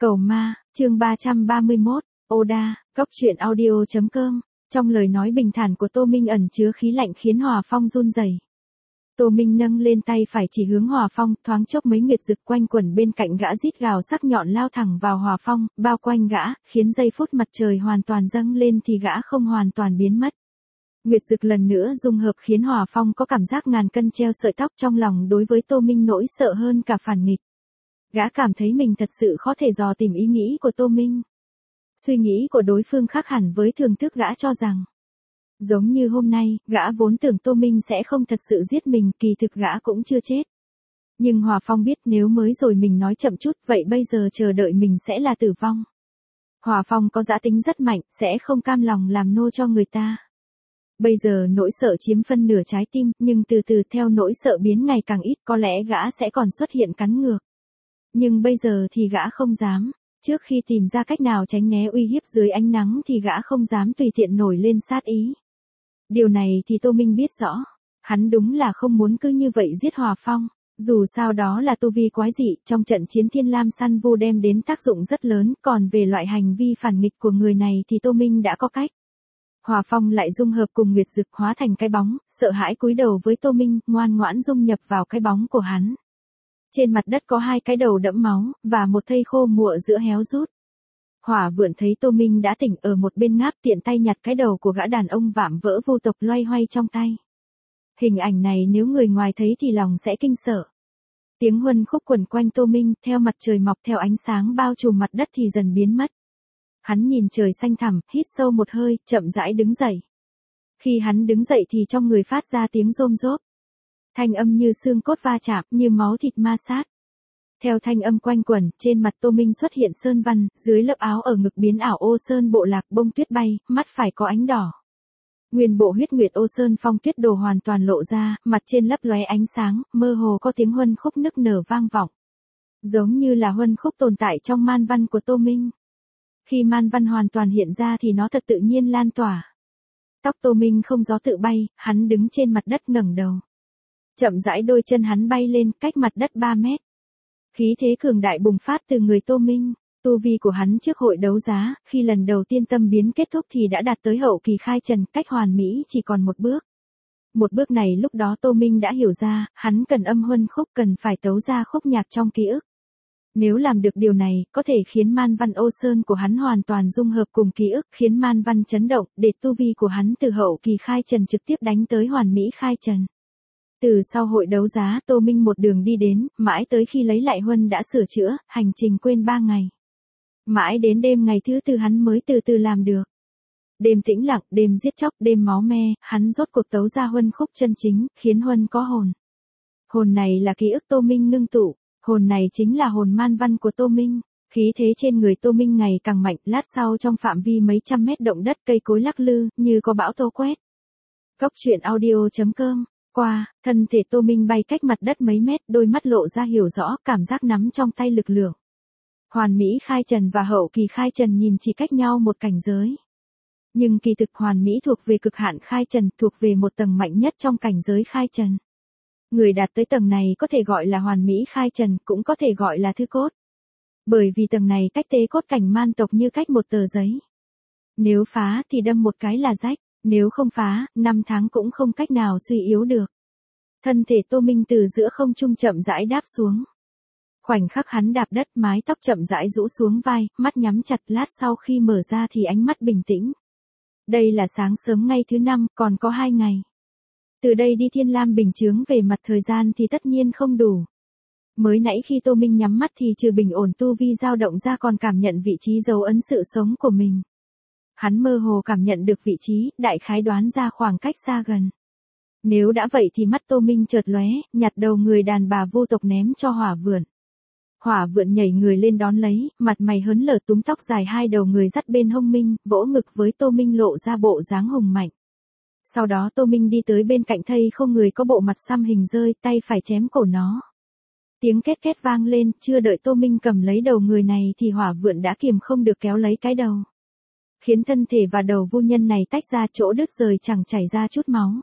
Cầu ma, chương 331, Oda, Cóc truyện audio.com. Trong lời nói bình thản của Tô Minh ẩn chứa khí lạnh khiến Hòa Phong run rẩy. Tô Minh nâng lên tay phải chỉ hướng Hòa Phong, thoáng chốc mấy nguyệt dực quanh quẩn bên cạnh gã rít gào sắc nhọn lao thẳng vào Hòa Phong, bao quanh gã, khiến giây phút mặt trời hoàn toàn dâng lên thì gã không hoàn toàn biến mất. Nguyệt dực lần nữa dung hợp khiến Hòa Phong có cảm giác ngàn cân treo sợi tóc, trong lòng đối với Tô Minh nỗi sợ hơn cả phản nghịch. Gã cảm thấy mình thật sự khó thể dò tìm ý nghĩ của Tô Minh. Suy nghĩ của đối phương khác hẳn với thường thức gã cho rằng. Giống như hôm nay, gã vốn tưởng Tô Minh sẽ không thật sự giết mình, kỳ thực gã cũng chưa chết. Nhưng Hòa Phong biết nếu mới rồi mình nói chậm chút, vậy bây giờ chờ đợi mình sẽ là tử vong. Hòa Phong có dã tính rất mạnh, sẽ không cam lòng làm nô cho người ta. Bây giờ nỗi sợ chiếm phân nửa trái tim, nhưng từ từ theo nỗi sợ biến ngày càng ít, có lẽ gã sẽ còn xuất hiện cắn ngược. Nhưng bây giờ thì gã không dám. Trước khi tìm ra cách nào tránh né uy hiếp dưới ánh nắng thì gã không dám tùy tiện nổi lên sát ý. Điều này thì Tô Minh biết rõ. Hắn đúng là không muốn cứ như vậy giết Hòa Phong. Dù sao đó là tu vi quái dị, trong trận chiến Thiên Lam Săn Vô đem đến tác dụng rất lớn, còn về loại hành vi phản nghịch của người này thì Tô Minh đã có cách. Hòa Phong lại dung hợp cùng nguyệt dực hóa thành cái bóng, sợ hãi cúi đầu với Tô Minh, ngoan ngoãn dung nhập vào cái bóng của hắn. Trên mặt đất có hai cái đầu đẫm máu, và một thây khô mụa giữa héo rút. Hỏa Vượn thấy Tô Minh đã tỉnh ở một bên ngáp tiện tay nhặt cái đầu của gã đàn ông vạm vỡ vu tộc loay hoay trong tay. Hình ảnh này nếu người ngoài thấy thì lòng sẽ kinh sợ. Tiếng huân khúc quẩn quanh Tô Minh, theo mặt trời mọc theo ánh sáng bao trùm mặt đất thì dần biến mất. Hắn nhìn trời xanh thẳm, hít sâu một hơi, chậm rãi đứng dậy. Khi hắn đứng dậy thì trong người phát ra tiếng rôm rốp. Thanh âm như xương cốt va chạm, như máu thịt ma sát. Theo thanh âm quanh quẩn, trên mặt Tô Minh xuất hiện sơn văn, dưới lớp áo ở ngực biến ảo ô sơn bộ lạc bông tuyết bay, mắt phải có ánh đỏ. Nguyên bộ huyết nguyệt ô sơn phong tuyết đồ hoàn toàn lộ ra, mặt trên lấp lóe ánh sáng, mơ hồ có tiếng huân khúc nức nở vang vọng. Giống như là huân khúc tồn tại trong man văn của Tô Minh. Khi man văn hoàn toàn hiện ra thì nó thật tự nhiên lan tỏa. Tóc Tô Minh không gió tự bay, hắn đứng trên mặt đất ngẩng đầu. Chậm rãi đôi chân hắn bay lên, cách mặt đất 3 mét. Khí thế cường đại bùng phát từ người Tô Minh. Tu vi của hắn trước hội đấu giá, khi lần đầu tiên tâm biến kết thúc thì đã đạt tới hậu kỳ khai trần, cách hoàn mỹ chỉ còn một bước. Một bước này lúc đó Tô Minh đã hiểu ra, hắn cần âm huân khúc, cần phải tấu ra khúc nhạc trong ký ức. Nếu làm được điều này, có thể khiến man văn ô sơn của hắn hoàn toàn dung hợp cùng ký ức, khiến man văn chấn động, để tu vi của hắn từ hậu kỳ khai trần trực tiếp đánh tới hoàn mỹ khai trần. Từ sau hội đấu giá Tô Minh một đường đi đến, mãi tới khi lấy lại huân đã sửa chữa, hành trình quên 3 ngày. Mãi đến đêm ngày thứ 4 hắn mới từ từ làm được. Đêm tĩnh lặng, đêm giết chóc, đêm máu me, hắn rốt cuộc tấu ra huân khúc chân chính, khiến huân có hồn. Hồn này là ký ức Tô Minh ngưng tụ, hồn này chính là hồn man văn của Tô Minh. Khí thế trên người Tô Minh ngày càng mạnh, lát sau trong phạm vi mấy trăm mét động đất cây cối lắc lư, như có bão tố quét. Cóc truyện audio.com. Qua, thân thể Tô Minh bay cách mặt đất mấy mét, đôi mắt lộ ra hiểu rõ, cảm giác nắm trong tay lực lượng. Hoàn mỹ khai trần và hậu kỳ khai trần nhìn chỉ cách nhau một cảnh giới. Nhưng kỳ thực hoàn mỹ thuộc về cực hạn khai trần, thuộc về một tầng mạnh nhất trong cảnh giới khai trần. Người đạt tới tầng này có thể gọi là hoàn mỹ khai trần, cũng có thể gọi là thư cốt. Bởi vì tầng này cách tế cốt cảnh man tộc như cách một tờ giấy. Nếu phá thì đâm một cái là rách. Nếu không phá, 5 tháng cũng không cách nào suy yếu được. Thân thể Tô Minh từ giữa không trung chậm rãi đáp xuống. Khoảnh khắc hắn đạp đất, mái tóc chậm rãi rũ xuống vai, mắt nhắm chặt, lát sau khi mở ra thì ánh mắt bình tĩnh. Đây là sáng sớm ngày thứ 5, còn có 2 ngày. Từ đây đi Thiên Lam bình chướng về mặt thời gian thì tất nhiên không đủ. Mới nãy khi Tô Minh nhắm mắt thì trừ bình ổn tu vi dao động ra còn cảm nhận vị trí dấu ấn sự sống của mình. Hắn mơ hồ cảm nhận được vị trí, đại khái đoán ra khoảng cách xa gần. Nếu đã vậy thì mắt Tô Minh chợt lóe, nhặt đầu người đàn bà vô tộc ném cho Hỏa Vượn. Hỏa Vượn nhảy người lên đón lấy, mặt mày hớn lở túm tóc dài hai đầu người dắt bên hông Minh, vỗ ngực với Tô Minh lộ ra bộ dáng hùng mạnh. Sau đó Tô Minh đi tới bên cạnh thây không người có bộ mặt xăm hình rơi, tay phải chém cổ nó. Tiếng két két vang lên, chưa đợi Tô Minh cầm lấy đầu người này thì Hỏa Vượn đã kiềm không được kéo lấy cái đầu. Khiến thân thể và đầu vu nhân này tách ra, chỗ đứt rời chẳng chảy ra chút máu.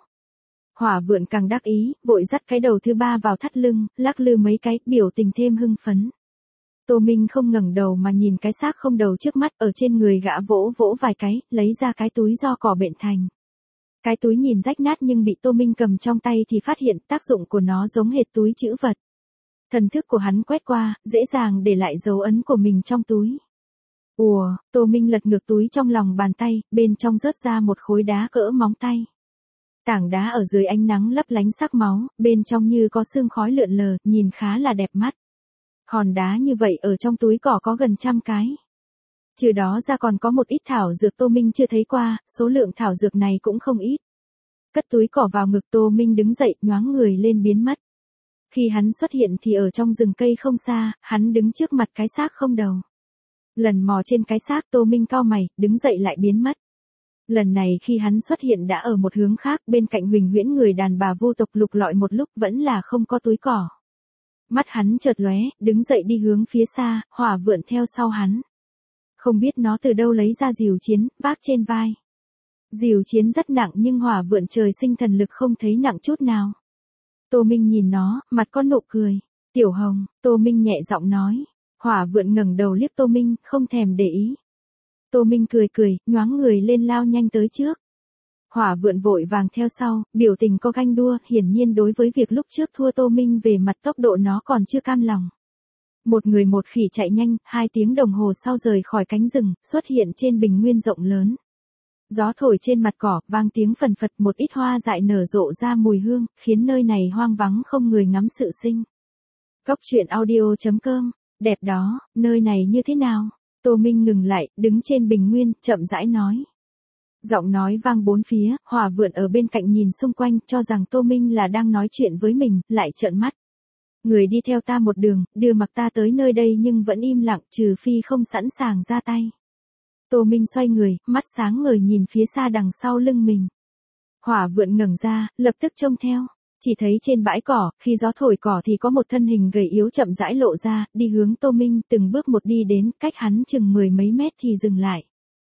Hỏa Vượn càng đắc ý, vội dắt cái đầu thứ 3 vào thắt lưng, lắc lư mấy cái, biểu tình thêm hưng phấn. Tô Minh không ngẩng đầu mà nhìn cái xác không đầu trước mắt, ở trên người gã vỗ vỗ vài cái, lấy ra cái túi do cỏ bện thành. Cái túi nhìn rách nát nhưng bị Tô Minh cầm trong tay thì phát hiện tác dụng của nó giống hệt túi trữ vật. Thần thức của hắn quét qua, dễ dàng để lại dấu ấn của mình trong túi. Ùa, Tô Minh lật ngược túi trong lòng bàn tay, bên trong rớt ra một khối đá cỡ móng tay. Tảng đá ở dưới ánh nắng lấp lánh sắc máu, bên trong như có sương khói lượn lờ, nhìn khá là đẹp mắt. Hòn đá như vậy ở trong túi cỏ có gần 100 cái. Trừ đó ra còn có một ít thảo dược Tô Minh chưa thấy qua, số lượng thảo dược này cũng không ít. Cất túi cỏ vào ngực, Tô Minh đứng dậy, nhoáng người lên biến mất. Khi hắn xuất hiện thì ở trong rừng cây không xa, hắn đứng trước mặt cái xác không đầu. Lần mò trên cái xác, Tô Minh cau mày, đứng dậy lại biến mất. Lần này khi hắn xuất hiện đã ở một hướng khác, bên cạnh Huỳnh Huyễn người đàn bà vô tộc lục lọi một lúc vẫn là không có túi cỏ. Mắt hắn chợt lóe, đứng dậy đi hướng phía xa, Hỏa Vượn theo sau hắn. Không biết nó từ đâu lấy ra diều chiến, vác trên vai. Diều chiến rất nặng nhưng Hỏa Vượn trời sinh thần lực không thấy nặng chút nào. Tô Minh nhìn nó, mặt có nụ cười. Tiểu Hồng, Tô Minh nhẹ giọng nói. Hỏa Vượn ngẩng đầu liếc Tô Minh, không thèm để ý. Tô Minh cười cười, nhoáng người lên lao nhanh tới trước. Hỏa Vượn vội vàng theo sau, biểu tình có ganh đua, hiển nhiên đối với việc lúc trước thua Tô Minh về mặt tốc độ nó còn chưa cam lòng. Một người một khỉ chạy nhanh, 2 tiếng đồng hồ sau rời khỏi cánh rừng, xuất hiện trên bình nguyên rộng lớn. Gió thổi trên mặt cỏ, vang tiếng phần phật, một ít hoa dại nở rộ ra mùi hương, khiến nơi này hoang vắng không người ngắm sự sinh. Cốc truyện audio.com, đẹp đó, nơi này như thế nào? Tô Minh ngừng lại, đứng trên bình nguyên, chậm rãi nói. Giọng nói vang bốn phía, Hỏa Vượn ở bên cạnh nhìn xung quanh, cho rằng Tô Minh là đang nói chuyện với mình, lại trợn mắt. Người đi theo ta một đường, đưa mặc ta tới nơi đây nhưng vẫn im lặng, trừ phi không sẵn sàng ra tay. Tô Minh xoay người, mắt sáng ngời nhìn phía xa đằng sau lưng mình. Hỏa Vượn ngẩng ra, lập tức trông theo. Chỉ thấy trên bãi cỏ, khi gió thổi cỏ thì có một thân hình gầy yếu chậm rãi lộ ra, đi hướng Tô Minh, từng bước một đi đến, cách hắn chừng 10 mấy mét thì dừng lại.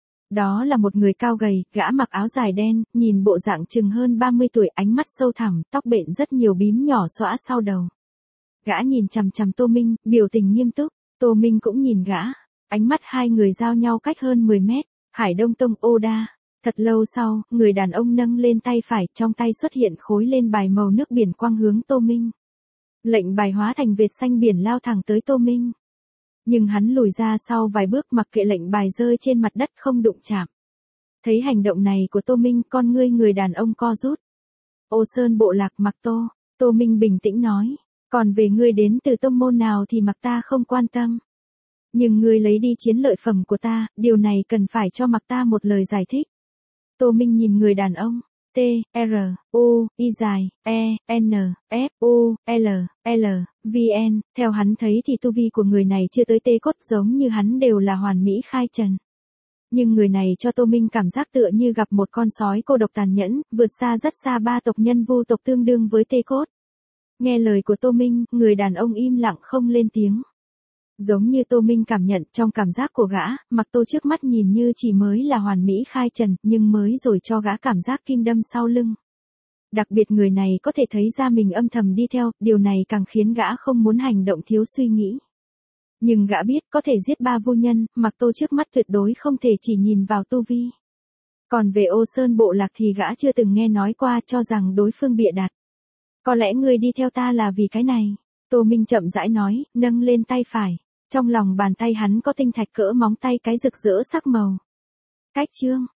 Đó là một người cao gầy, gã mặc áo dài đen, nhìn bộ dạng chừng hơn 30 tuổi, ánh mắt sâu thẳm, tóc bện rất nhiều bím nhỏ xõa sau đầu. Gã nhìn chằm chằm Tô Minh, biểu tình nghiêm túc, Tô Minh cũng nhìn gã, ánh mắt hai người giao nhau cách hơn 10 mét, Hải Đông Tông Oda. Thật lâu sau, người đàn ông nâng lên tay phải, trong tay xuất hiện khối lên bài màu nước biển quang hướng Tô Minh. Lệnh bài hóa thành vệt xanh biển lao thẳng tới Tô Minh. Nhưng hắn lùi ra sau vài bước mặc kệ lệnh bài rơi trên mặt đất không đụng chạm. Thấy hành động này của Tô Minh, con ngươi người đàn ông co rút. Ô Sơn bộ lạc mặc Tô, Tô Minh bình tĩnh nói. Còn về ngươi đến từ tông môn nào thì mặc ta không quan tâm. Nhưng ngươi lấy đi chiến lợi phẩm của ta, điều này cần phải cho mặc ta một lời giải thích. Tô Minh nhìn người đàn ông. T, R, U, I dài, E, N, F, U, L, L, V, N. Theo hắn thấy thì tu vi của người này chưa tới tê cốt, giống như hắn đều là hoàn mỹ khai trần. Nhưng người này cho Tô Minh cảm giác tựa như gặp một con sói cô độc tàn nhẫn, vượt xa rất xa 3 tộc nhân vu tộc tương đương với tê cốt. Nghe lời của Tô Minh, người đàn ông im lặng không lên tiếng. Giống như Tô Minh cảm nhận trong cảm giác của gã, mặc Tô trước mắt nhìn như chỉ mới là hoàn mỹ khai trần, nhưng mới rồi cho gã cảm giác kim đâm sau lưng. Đặc biệt người này có thể thấy ra mình âm thầm đi theo, điều này càng khiến gã không muốn hành động thiếu suy nghĩ. Nhưng gã biết có thể giết 3 vô nhân, mặc Tô trước mắt tuyệt đối không thể chỉ nhìn vào tu vi. Còn về Ô Sơn bộ lạc thì gã chưa từng nghe nói qua, cho rằng đối phương bịa đặt. Có lẽ ngươi đi theo ta là vì cái này. Tô Minh chậm rãi nói, nâng lên tay phải. Trong lòng bàn tay hắn có tinh thạch cỡ móng tay cái rực rỡ sắc màu. Cách chương.